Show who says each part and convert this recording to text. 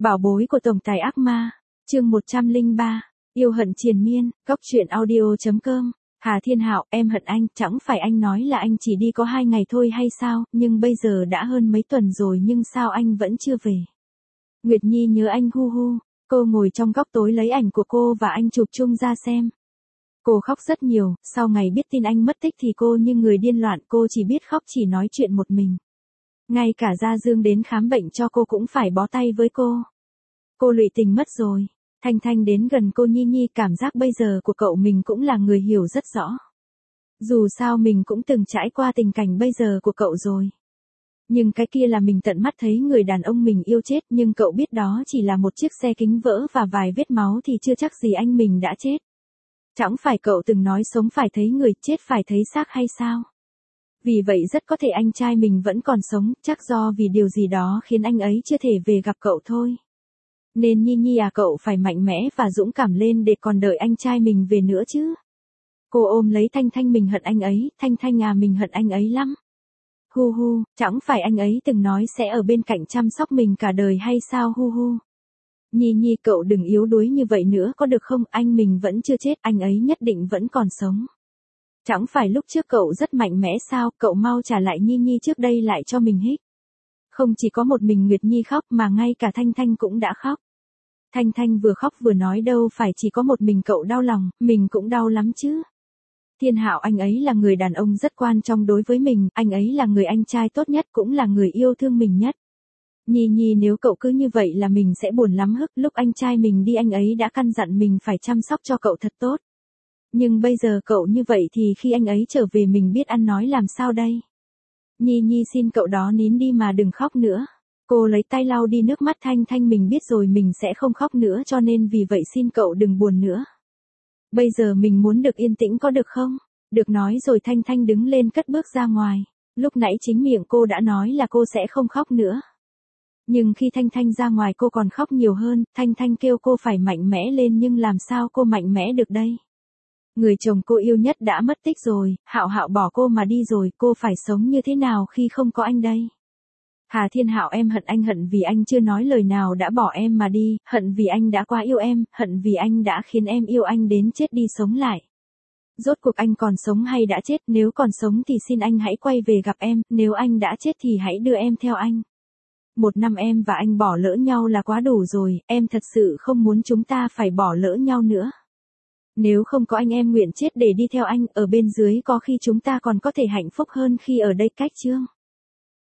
Speaker 1: Bảo bối của tổng tài ác ma, chương 103, yêu hận triền miên, góc truyện audio.com. Hà Thiên Hạo, em hận anh, chẳng phải anh nói là anh chỉ đi có 2 ngày thôi hay sao, nhưng bây giờ đã hơn mấy tuần rồi nhưng sao anh vẫn chưa về. Nguyệt Nhi nhớ anh hu hu, cô ngồi trong góc tối lấy ảnh của cô và anh chụp chung ra xem. Cô khóc rất nhiều, sau ngày biết tin anh mất tích thì cô như người điên loạn, cô chỉ biết khóc, chỉ nói chuyện một mình. Ngay cả Gia Dương đến khám bệnh cho cô cũng phải bó tay với cô. Cô lụy tình mất rồi. Thanh Thanh đến gần cô Nhi Nhi, cảm giác bây giờ của cậu mình cũng là người hiểu rất rõ. Dù sao mình cũng từng trải qua tình cảnh bây giờ của cậu rồi. Nhưng cái kia là mình tận mắt thấy người đàn ông mình yêu chết, nhưng cậu biết đó chỉ là một chiếc xe kính vỡ và vài vết máu thì chưa chắc gì anh mình đã chết. Chẳng phải cậu từng nói sống phải thấy người, chết phải thấy xác hay sao? Vì vậy rất có thể anh trai mình vẫn còn sống, chắc do vì điều gì đó khiến anh ấy chưa thể về gặp cậu thôi. Nên Nhi Nhi à, cậu phải mạnh mẽ và dũng cảm lên để còn đợi anh trai mình về nữa chứ. Cô ôm lấy Thanh Thanh, mình hận anh ấy, Thanh Thanh à mình hận anh ấy lắm. Hu hu, chẳng phải anh ấy từng nói sẽ ở bên cạnh chăm sóc mình cả đời hay sao hu hu. Nhi Nhi cậu đừng yếu đuối như vậy nữa có được không, anh mình vẫn chưa chết, anh ấy nhất định vẫn còn sống. Chẳng phải lúc trước cậu rất mạnh mẽ sao, cậu mau trả lại Nhi Nhi trước đây lại cho mình hít. Không chỉ có một mình Nguyệt Nhi khóc mà ngay cả Thanh Thanh cũng đã khóc. Thanh Thanh vừa khóc vừa nói đâu phải chỉ có một mình cậu đau lòng, mình cũng đau lắm chứ. Thiên Hạo, anh ấy là người đàn ông rất quan trọng đối với mình, anh ấy là người anh trai tốt nhất, cũng là người yêu thương mình nhất. Nhi Nhi nếu cậu cứ như vậy là mình sẽ buồn lắm hức, lúc anh trai mình đi anh ấy đã căn dặn mình phải chăm sóc cho cậu thật tốt. Nhưng bây giờ cậu như vậy thì khi anh ấy trở về mình biết ăn nói làm sao đây? Nhi Nhi xin cậu đó nín đi mà đừng khóc nữa. Cô lấy tay lau đi nước mắt Thanh Thanh, mình biết rồi mình sẽ không khóc nữa cho nên vì vậy xin cậu đừng buồn nữa. Bây giờ mình muốn được yên tĩnh có được không? Được nói rồi Thanh Thanh đứng lên cất bước ra ngoài. Lúc nãy chính miệng cô đã nói là cô sẽ không khóc nữa. Nhưng khi Thanh Thanh ra ngoài cô còn khóc nhiều hơn, Thanh Thanh kêu cô phải mạnh mẽ lên nhưng làm sao cô mạnh mẽ được đây? Người chồng cô yêu nhất đã mất tích rồi, Hạo Hạo bỏ cô mà đi rồi, cô phải sống như thế nào khi không có anh đây? Hà Thiên Hạo, em hận anh, hận vì anh chưa nói lời nào đã bỏ em mà đi, hận vì anh đã quá yêu em, hận vì anh đã khiến em yêu anh đến chết đi sống lại. Rốt cuộc anh còn sống hay đã chết, nếu còn sống thì xin anh hãy quay về gặp em, nếu anh đã chết thì hãy đưa em theo anh. 1 năm em và anh bỏ lỡ nhau là quá đủ rồi, em thật sự không muốn chúng ta phải bỏ lỡ nhau nữa. Nếu không có anh em nguyện chết để đi theo anh, ở bên dưới có khi chúng ta còn có thể hạnh phúc hơn khi ở đây cách chương.